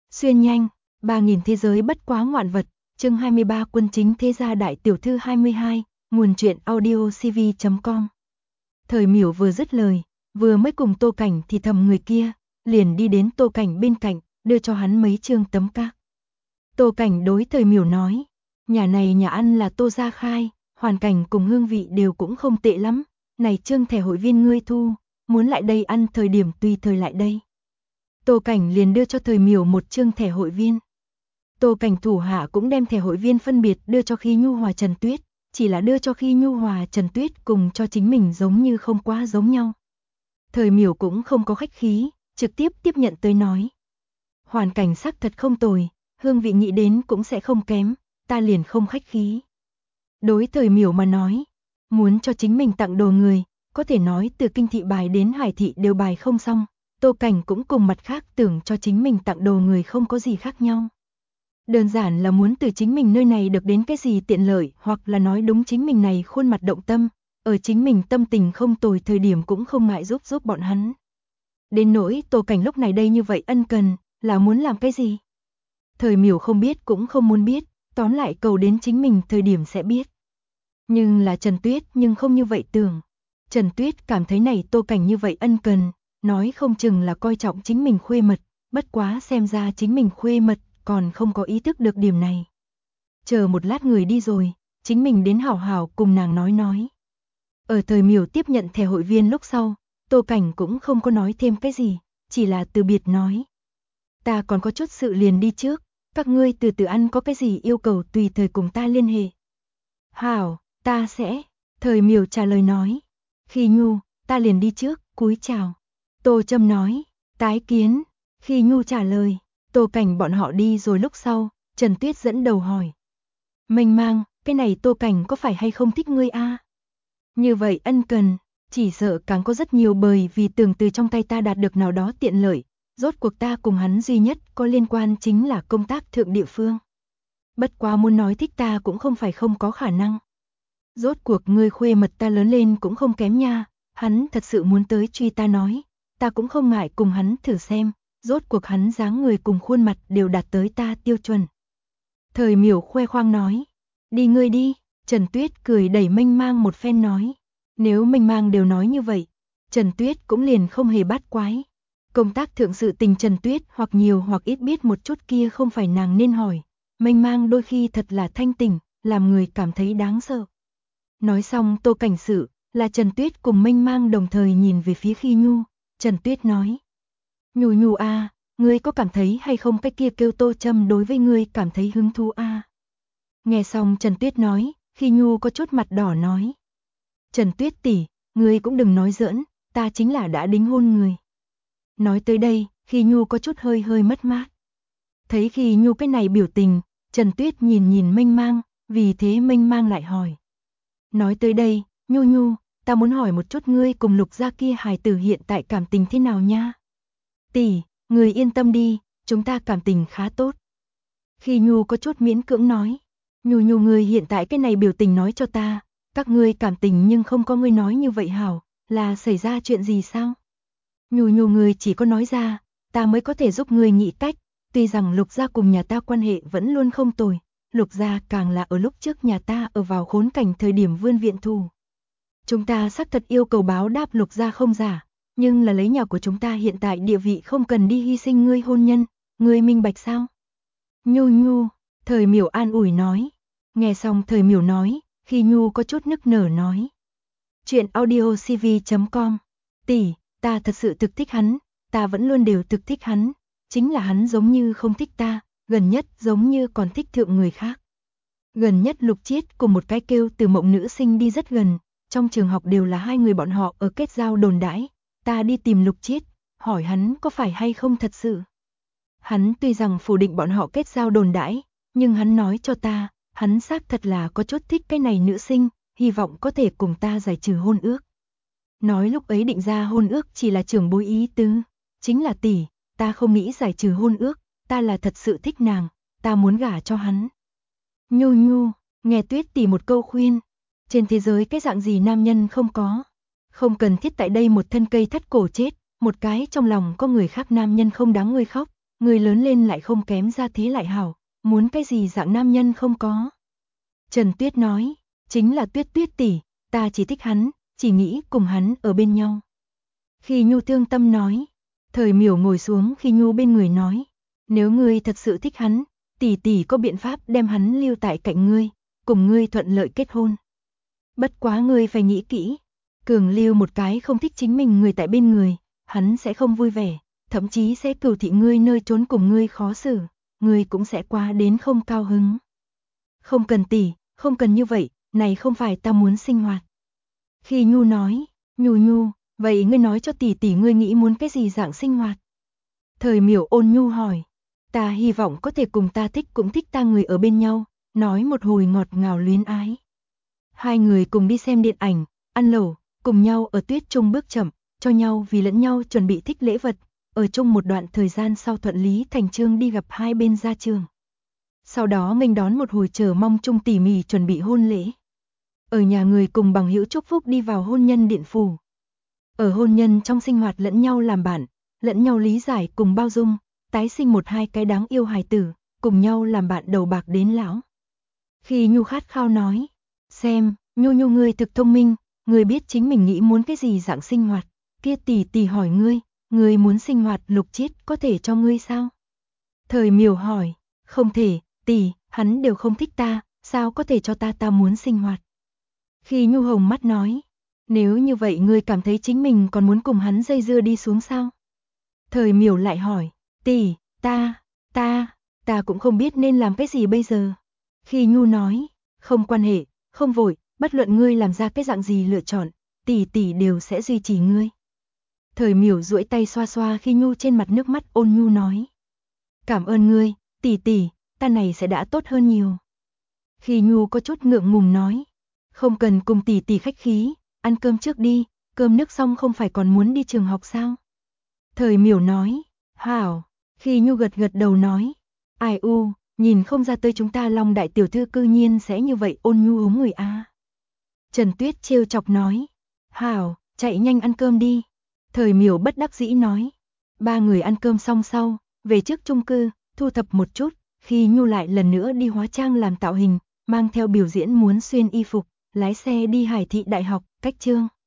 Xuyên nhanh, 3000 thế giới bất quá ngoạn vật, chương 23 quân chính thế gia đại tiểu thư 22, nguồn truyện audio cv.com. Thời Miểu vừa dứt lời, vừa mới cùng Tô Cảnh thì thầm người kia, liền đi đến Tô Cảnh bên cạnh, đưa cho hắn mấy chương tấm các. Tô Cảnh đối Thời Miểu nói, nhà này nhà ăn là Tô gia khai, hoàn cảnh cùng hương vị đều cũng không tệ lắm, này chương thẻ hội viên ngươi thu, muốn lại đây ăn thời điểm tùy thời lại đây. Tô Cảnh liền đưa cho Thời Miểu một chương thẻ hội viên. Tô Cảnh thủ hạ cũng đem thẻ hội viên phân biệt đưa cho Khi Nhu Hòa Trần Tuyết, chỉ là đưa cho Khi Nhu Hòa Trần Tuyết cùng cho chính mình giống như không quá giống nhau. Thời Miểu cũng không có khách khí, trực tiếp tiếp nhận tới nói. Hoàn cảnh sắc thật không tồi, hương vị nghĩ đến cũng sẽ không kém, ta liền không khách khí. Đối Thời Miểu mà nói, muốn cho chính mình tặng đồ người, có thể nói từ kinh thị bài đến hải thị đều bài không xong. Tô Cảnh cũng cùng mặt khác tưởng cho chính mình tặng đồ người không có gì khác nhau. Đơn giản là muốn từ chính mình nơi này được đến cái gì tiện lợi, hoặc là nói đúng chính mình này khuôn mặt động tâm, ở chính mình tâm tình không tồi thời điểm cũng không ngại giúp bọn hắn. Đến nỗi Tô Cảnh lúc này đây như vậy ân cần, là muốn làm cái gì? Thời Miểu không biết cũng không muốn biết, tóm lại cầu đến chính mình thời điểm sẽ biết. Nhưng là Trần Tuyết nhưng không như vậy tưởng. Trần Tuyết cảm thấy này Tô Cảnh như vậy ân cần, nói không chừng là coi trọng chính mình khuê mật, bất quá xem ra chính mình khuê mật còn không có ý thức được điểm này. Chờ một lát người đi rồi, chính mình đến hảo hảo cùng nàng nói. Ở Thời Miểu tiếp nhận thẻ hội viên lúc sau, Tô Cảnh cũng không có nói thêm cái gì, chỉ là từ biệt nói. Ta còn có chút sự liền đi trước, các ngươi từ từ ăn có cái gì yêu cầu tùy thời cùng ta liên hệ. Hảo, ta sẽ, Thời Miểu trả lời nói. Khi Nhu, ta liền đi trước, cúi chào. Tô Trâm nói, tái kiến. Khi Nhu trả lời, Tô Cảnh bọn họ đi rồi lúc sau, Trần Tuyết dẫn đầu hỏi. Mênh mang, cái này Tô Cảnh có phải hay không thích ngươi a? Như vậy ân cần, chỉ sợ càng có rất nhiều bởi vì tưởng từ trong tay ta đạt được nào đó tiện lợi, rốt cuộc ta cùng hắn duy nhất có liên quan chính là công tác thượng địa phương. Bất quá muốn nói thích ta cũng không phải không có khả năng. Rốt cuộc ngươi khuê mật ta lớn lên cũng không kém nha, hắn thật sự muốn tới truy ta nói, ta cũng không ngại cùng hắn thử xem, rốt cuộc hắn dáng người cùng khuôn mặt đều đạt tới ta tiêu chuẩn. Thời Miểu khoe khoang nói, đi ngươi đi, Trần Tuyết cười đẩy Mênh Mang một phen nói, nếu Mênh Mang đều nói như vậy, Trần Tuyết cũng liền không hề bắt quái. Công tác thượng sự tình Trần Tuyết hoặc nhiều hoặc ít biết một chút kia không phải nàng nên hỏi, Mênh Mang đôi khi thật là thanh tỉnh, làm người cảm thấy đáng sợ. Nói xong Tô Cảnh sự, là Trần Tuyết cùng Mênh Mang đồng thời nhìn về phía Khi Nhu, Trần Tuyết nói. Nhu a, ngươi có cảm thấy hay không cái kia kêu Tô Trâm đối với ngươi cảm thấy hứng thú a? Nghe xong Trần Tuyết nói, Khi Nhu có chút mặt đỏ nói. Trần Tuyết tỷ, ngươi cũng đừng nói giỡn, ta chính là đã đính hôn người. Nói tới đây, Khi Nhu có chút hơi mất mát. Thấy Khi Nhu cái này biểu tình, Trần Tuyết nhìn Mênh Mang, vì thế Mênh Mang lại hỏi. Nói tới đây, Nhu, ta muốn hỏi một chút ngươi cùng Lục gia kia hài tử hiện tại cảm tình thế nào nha? Tỷ, ngươi yên tâm đi, chúng ta cảm tình khá tốt. Khi Nhu có chút miễn cưỡng nói. Nhu ngươi hiện tại cái này biểu tình nói cho ta, các ngươi cảm tình nhưng không có ngươi nói như vậy hảo, là xảy ra chuyện gì sao? Nhu ngươi chỉ có nói ra, ta mới có thể giúp ngươi nghĩ cách, tuy rằng Lục gia cùng nhà ta quan hệ vẫn luôn không tồi. Lục gia càng là ở lúc trước nhà ta ở vào khốn cảnh thời điểm vươn viện thù. Chúng ta xác thật yêu cầu báo đáp Lục gia không giả, nhưng là lấy nhà của chúng ta hiện tại địa vị không cần đi hy sinh ngươi hôn nhân, ngươi minh bạch sao? Nhu, Thời Miểu an ủi nói. Nghe xong Thời Miểu nói, Khi Nhu có chút nức nở nói. Chuyện audio cv.com. Tỷ, ta thật sự thực thích hắn, ta vẫn luôn đều thực thích hắn, chính là hắn giống như không thích ta. Gần nhất giống như còn thích thượng người khác. Gần nhất Lục Chiết cùng một cái kêu Từ Mộng nữ sinh đi rất gần, trong trường học đều là hai người bọn họ ở kết giao đồn đãi, ta đi tìm Lục Chiết, hỏi hắn có phải hay không thật sự. Hắn tuy rằng phủ định bọn họ kết giao đồn đãi, nhưng hắn nói cho ta, hắn xác thật là có chút thích cái này nữ sinh, hy vọng có thể cùng ta giải trừ hôn ước. Nói lúc ấy định ra hôn ước chỉ là trưởng bối ý tứ, chính là tỷ, ta không nghĩ giải trừ hôn ước. Ta là thật sự thích nàng, ta muốn gả cho hắn. Nhu, nghe Tuyết tỷ một câu khuyên, trên thế giới cái dạng gì nam nhân không có. Không cần thiết tại đây một thân cây thắt cổ chết, một cái trong lòng có người khác nam nhân không đáng ngươi khóc, người lớn lên lại không kém ra thế lại hảo, muốn cái gì dạng nam nhân không có. Trần Tuyết nói, chính là Tuyết Tuyết tỷ, ta chỉ thích hắn, chỉ nghĩ cùng hắn ở bên nhau. Khi Nhu thương tâm nói, Thời Miểu ngồi xuống khi Nhu bên người nói, nếu ngươi thật sự thích hắn, tỷ tỷ có biện pháp đem hắn lưu tại cạnh ngươi, cùng ngươi thuận lợi kết hôn. Bất quá ngươi phải nghĩ kỹ, cường lưu một cái không thích chính mình người tại bên người, hắn sẽ không vui vẻ, thậm chí sẽ cừu thị ngươi nơi trốn cùng ngươi khó xử, ngươi cũng sẽ quá đến không cao hứng. Không cần tỷ, không cần như vậy, này không phải ta muốn sinh hoạt. Khi Nhu nói, Nhu, vậy ngươi nói cho tỷ tỷ ngươi nghĩ muốn cái gì dạng sinh hoạt? Thời Miểu ôn nhu hỏi, ta hy vọng có thể cùng ta thích cũng thích ta người ở bên nhau, nói một hồi ngọt ngào luyến ái. Hai người cùng đi xem điện ảnh, ăn lẩu, cùng nhau ở tuyết trung bước chậm, cho nhau vì lẫn nhau chuẩn bị thích lễ vật, ở chung một đoạn thời gian sau thuận lý thành chương đi gặp hai bên gia trường. Sau đó nghênh đón một hồi chờ mong chung tỉ mỉ chuẩn bị hôn lễ. Ở nhà người cùng bằng hữu chúc phúc đi vào hôn nhân điện phủ. Ở hôn nhân trong sinh hoạt lẫn nhau làm bạn, lẫn nhau lý giải cùng bao dung, tái sinh một hai cái đáng yêu hài tử, cùng nhau làm bạn đầu bạc đến lão. Khi Nhu khát khao nói, xem, Nhu ngươi thực thông minh, ngươi biết chính mình nghĩ muốn cái gì dạng sinh hoạt, kia tỷ tỷ hỏi ngươi muốn sinh hoạt Lục Chiết có thể cho ngươi sao? Thời Miểu hỏi, không thể, tỷ, hắn đều không thích ta, sao có thể cho ta muốn sinh hoạt? Khi Nhu hồng mắt nói, nếu như vậy ngươi cảm thấy chính mình còn muốn cùng hắn dây dưa đi xuống sao? Thời Miểu lại hỏi, tỷ, ta cũng không biết nên làm cái gì bây giờ. Khi Nhu nói, không quan hệ, không vội, bất luận ngươi làm ra cái dạng gì lựa chọn, tỷ tỷ đều sẽ duy trì ngươi. Thời Miểu duỗi tay xoa xoa Khi Nhu trên mặt, nước mắt ôn nhu nói, cảm ơn ngươi, tỷ, ta này sẽ đã tốt hơn nhiều. Khi Nhu có chút ngượng ngùng nói, không cần cùng tỷ khách khí, ăn cơm trước đi, cơm nước xong không phải còn muốn đi trường học sao? Thời Miểu nói, hảo. Khi Nhu gật đầu nói, ai u, nhìn không ra tới chúng ta Long đại tiểu thư cư nhiên sẽ như vậy ôn nhu hống người a. Trần Tuyết trêu chọc nói, hảo, chạy nhanh ăn cơm đi. Thời Miểu bất đắc dĩ nói, ba người ăn cơm xong sau, về trước chung cư, thu thập một chút, Khi Nhu lại lần nữa đi hóa trang làm tạo hình, mang theo biểu diễn muốn xuyên y phục, lái xe đi Hải Thị Đại học, cách chương.